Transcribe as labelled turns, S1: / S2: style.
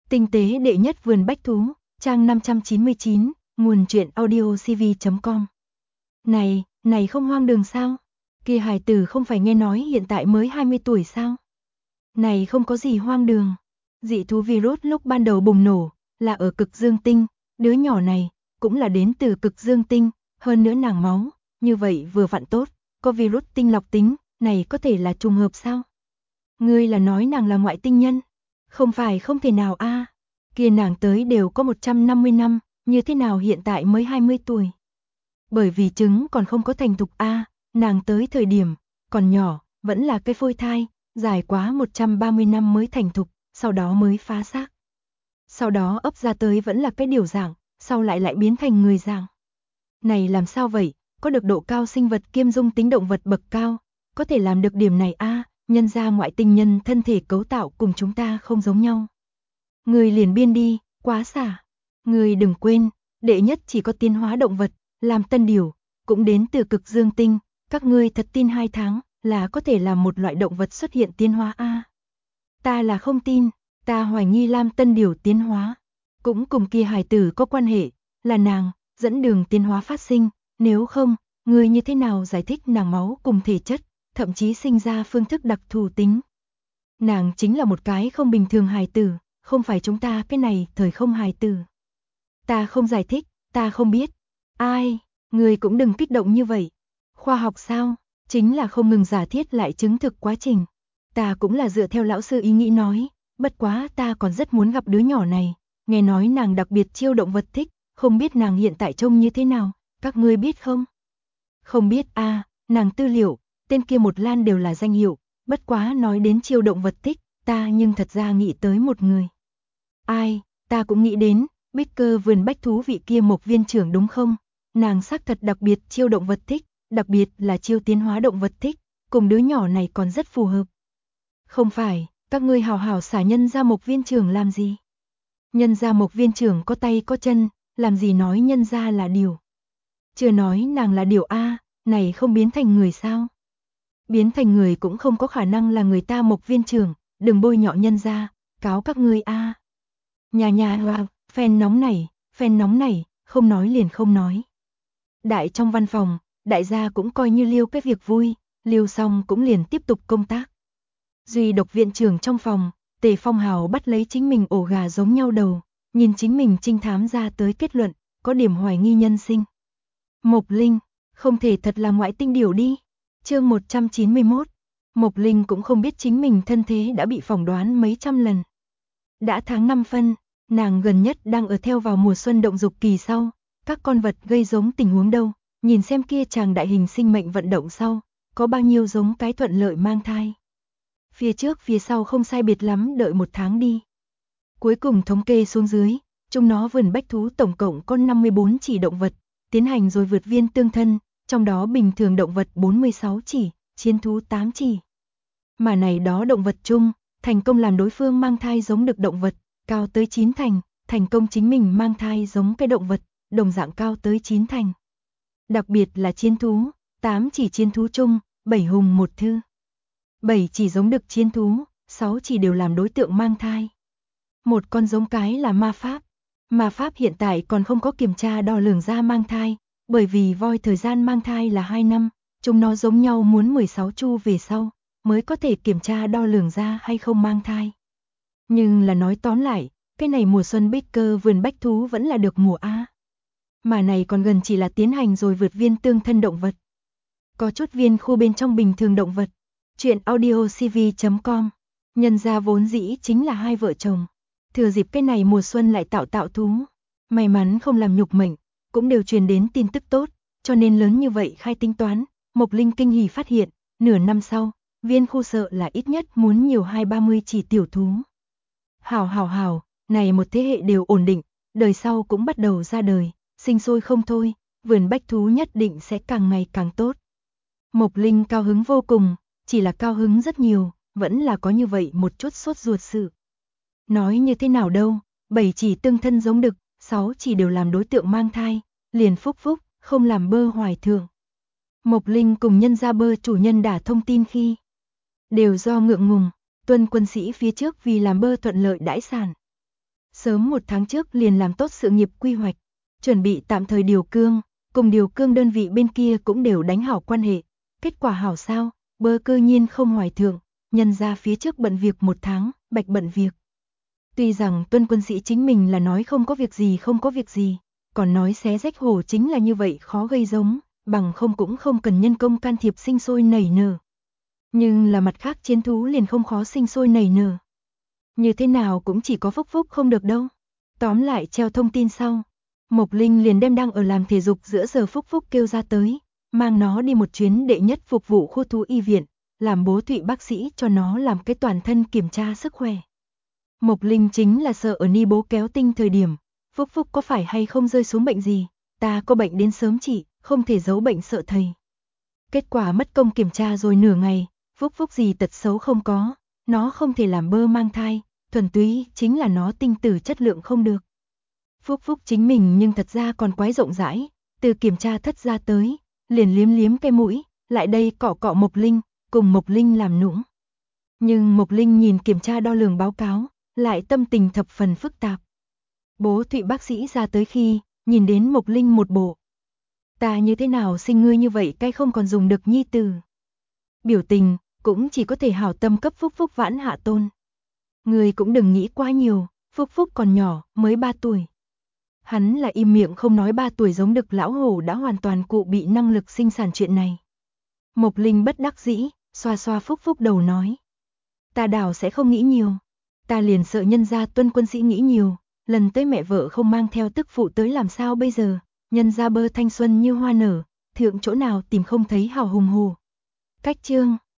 S1: Tinh tế đệ nhất vườn bách thú, trang 599, nguồn truyện audiocv.com. Này không hoang đường sao? Kia hài tử không phải nghe nói hiện tại mới 20 tuổi sao? Này không có gì hoang đường. Dị thú virus lúc ban đầu bùng nổ, là ở cực dương tinh, đứa nhỏ này, cũng là đến từ cực dương tinh, hơn nữa nàng máu, như vậy vừa vặn tốt, có virus tinh lọc tính, này có thể là trùng hợp sao? Ngươi là nói nàng là ngoại tinh nhân? Không phải không thể nào a. Kia nàng tới đều có 150 năm, như thế nào hiện tại mới 20 tuổi? Bởi vì trứng còn không có thành thục a, nàng tới thời điểm còn nhỏ, vẫn là cái phôi thai, dài quá 130 năm mới thành thục, sau đó mới phá xác. Sau đó ấp ra tới vẫn là cái điều dạng, sau lại biến thành người dạng. Này làm sao vậy? Có được độ cao sinh vật kiêm dung tính động vật bậc cao, có thể làm được điểm này a, nhân ra ngoại tinh nhân thân thể cấu tạo cùng chúng ta không giống nhau. Người liền biên đi, quá xả. Người đừng quên, đệ nhất chỉ có tiến hóa động vật, làm tân điều, cũng đến từ cực dương tinh, các ngươi thật tin 2 tháng là có thể làm một loại động vật xuất hiện tiến hóa a? Ta là không tin, ta hoài nghi Lam Tân Điều tiến hóa, cũng cùng kia hài tử có quan hệ, là nàng dẫn đường tiến hóa phát sinh, nếu không, người như thế nào giải thích nàng máu cùng thể chất, thậm chí sinh ra phương thức đặc thù tính. Nàng chính là một cái không bình thường hài tử, không phải chúng ta cái này thời không hài tử. Ta không giải thích, ta không biết. Ai, người cũng đừng kích động như vậy. Khoa học sao, chính là không ngừng giả thiết lại chứng thực quá trình. Ta cũng là dựa theo lão sư ý nghĩ nói, bất quá ta còn rất muốn gặp đứa nhỏ này, nghe nói nàng đặc biệt chiêu động vật thích, không biết nàng hiện tại trông như thế nào, các ngươi biết không? Không biết a, nàng tư liệu, tên kia một lan đều là danh hiệu, bất quá nói đến chiêu động vật thích, ta nhưng thật ra nghĩ tới một người. Ai, ta cũng nghĩ đến, Baker vườn bách thú vị kia Mộc viên trưởng đúng không? Nàng xác thật đặc biệt chiêu động vật thích, đặc biệt là chiêu tiến hóa động vật thích, cùng đứa nhỏ này còn rất phù hợp. Không phải, các ngươi hào hào xả nhân ra Mộc viên trưởng làm gì? Nhân ra Mộc viên trưởng có tay có chân, làm gì nói nhân ra là điều. Chưa nói nàng là điều a, này không biến thành người sao? Biến thành người cũng không có khả năng là người ta Mộc viên trưởng, đừng bôi nhọ nhân ra, cáo các ngươi a. Nhà wow, phen nóng này, không nói liền không nói. Đại trong văn phòng, đại gia cũng coi như liêu cái việc vui, liêu xong cũng liền tiếp tục công tác. Duy độc viện trưởng trong phòng, Tề Phong Hào bắt lấy chính mình ổ gà giống nhau đầu, nhìn chính mình trinh thám ra tới kết luận, có điểm hoài nghi nhân sinh. Mộc Linh, không thể thật là ngoại tinh điều đi. Chương 191, Mộc Linh cũng không biết chính mình thân thế đã bị phỏng đoán mấy trăm lần. Đã tháng 5 phân, nàng gần nhất đang ở theo vào mùa xuân động dục kỳ sau, các con vật gây giống tình huống đâu, nhìn xem kia chàng đại hình sinh mệnh vận động sau, có bao nhiêu giống cái thuận lợi mang thai. Phía trước phía sau không sai biệt lắm đợi 1 tháng đi. Cuối cùng thống kê xuống dưới, chúng nó vườn bách thú tổng cộng có 54 chỉ động vật, tiến hành rồi vượt viên tương thân, trong đó bình thường động vật 46 chỉ, chiến thú 8 chỉ. Mà này đó động vật chung, thành công làm đối phương mang thai giống được động vật, cao tới 9 thành công chính mình mang thai giống cái động vật, đồng dạng cao tới 9 thành. Đặc biệt là chiến thú, 8 chỉ chiến thú chung, 7 hùng 1 thư. 7 chỉ giống được chiến thú, 6 chỉ đều làm đối tượng mang thai. Một con giống cái là ma pháp. Ma pháp hiện tại còn không có kiểm tra đo lường ra mang thai, bởi vì voi thời gian mang thai là 2 năm, chúng nó giống nhau muốn 16 chu về sau, mới có thể kiểm tra đo lường ra hay không mang thai. Nhưng là nói tóm lại, cái này mùa xuân Baker vườn bách thú vẫn là được mùa A. Mà này còn gần chỉ là tiến hành rồi vượt viên tương thân động vật. Có chút viên khu bên trong bình thường động vật. Chuyện audiocv.com. Nhân gia vốn dĩ chính là hai vợ chồng. Thừa dịp cái này mùa xuân lại tạo thú. May mắn không làm nhục mệnh, cũng đều truyền đến tin tức tốt, cho nên lớn như vậy khai tính toán. Mộc Linh kinh hỉ phát hiện, nửa năm sau, viên khu sợ là ít nhất muốn nhiều 20-30 chỉ tiểu thú. Hảo, này một thế hệ đều ổn định, đời sau cũng bắt đầu ra đời, sinh sôi không thôi, vườn bách thú nhất định sẽ càng ngày càng tốt. Mộc Linh cao hứng vô cùng, chỉ là cao hứng rất nhiều, vẫn là có như vậy một chút sốt ruột sự. Nói như thế nào đâu, 7 chỉ tương thân giống đực, 6 chỉ đều làm đối tượng mang thai, liền phúc, không làm bơ hoài thượng. Mộc Linh cùng nhân gia bơ chủ nhân đã thông tin khi đều do ngượng ngùng, tuân quân sĩ phía trước vì làm bơ thuận lợi đãi sản. Sớm 1 tháng trước liền làm tốt sự nghiệp quy hoạch, chuẩn bị tạm thời điều cương, cùng điều cương đơn vị bên kia cũng đều đánh hảo quan hệ. Kết quả hảo sao, bơ cơ nhiên không hoài thượng, nhân ra phía trước bận việc 1 tháng, bạch bận việc. Tuy rằng Tuân quân sĩ chính mình là nói không có việc gì, còn nói xé rách hổ chính là như vậy khó gây giống, bằng không cũng không cần nhân công can thiệp sinh sôi nảy nở. Nhưng là mặt khác chiến thú liền không khó sinh sôi nảy nở. Như thế nào cũng chỉ có Phúc Phúc không được đâu. Tóm lại treo thông tin sau, Mộc Linh liền đem đang ở làm thể dục giữa giờ Phúc Phúc kêu ra tới, mang nó đi một chuyến đệ nhất phục vụ khu thú y viện, làm bố Thụy bác sĩ cho nó làm cái toàn thân kiểm tra sức khỏe. Mộc Linh chính là sợ ở ni bố kéo tinh thời điểm, Phúc Phúc có phải hay không rơi xuống bệnh gì, ta có bệnh đến sớm trị, không thể giấu bệnh sợ thầy. Kết quả mất công kiểm tra rồi nửa ngày, Phúc Phúc gì tật xấu không có, nó không thể làm bơ mang thai, thuần túy chính là nó tinh tử chất lượng không được. Phúc Phúc chính mình nhưng thật ra còn quái rộng rãi, từ kiểm tra thất ra tới, liền liếm liếm cái mũi, lại đây cọ cọ Mộc Linh, cùng Mộc Linh làm nũng. Nhưng Mộc Linh nhìn kiểm tra đo lường báo cáo, lại tâm tình thập phần phức tạp. Bố Thụy bác sĩ ra tới khi, nhìn đến Mộc Linh một bộ. Ta như thế nào sinh ngươi như vậy cái không còn dùng được nhi từ. Biểu tình, cũng chỉ có thể hảo tâm cấp Phúc Phúc vãn hạ tôn. Ngươi cũng đừng nghĩ quá nhiều, Phúc Phúc còn nhỏ, mới 3 tuổi. Hắn là im miệng không nói 3 tuổi giống đực lão hổ đã hoàn toàn cụ bị năng lực sinh sản chuyện này. Mộc Linh bất đắc dĩ, xoa xoa Phúc Phúc đầu nói. Ta đảo sẽ không nghĩ nhiều. Ta liền sợ nhân gia Tuân quân sĩ nghĩ nhiều, lần tới mẹ vợ không mang theo tức phụ tới làm sao bây giờ, nhân gia bơ thanh xuân như hoa nở, thượng chỗ nào tìm không thấy hào hùng hồ. Cách chương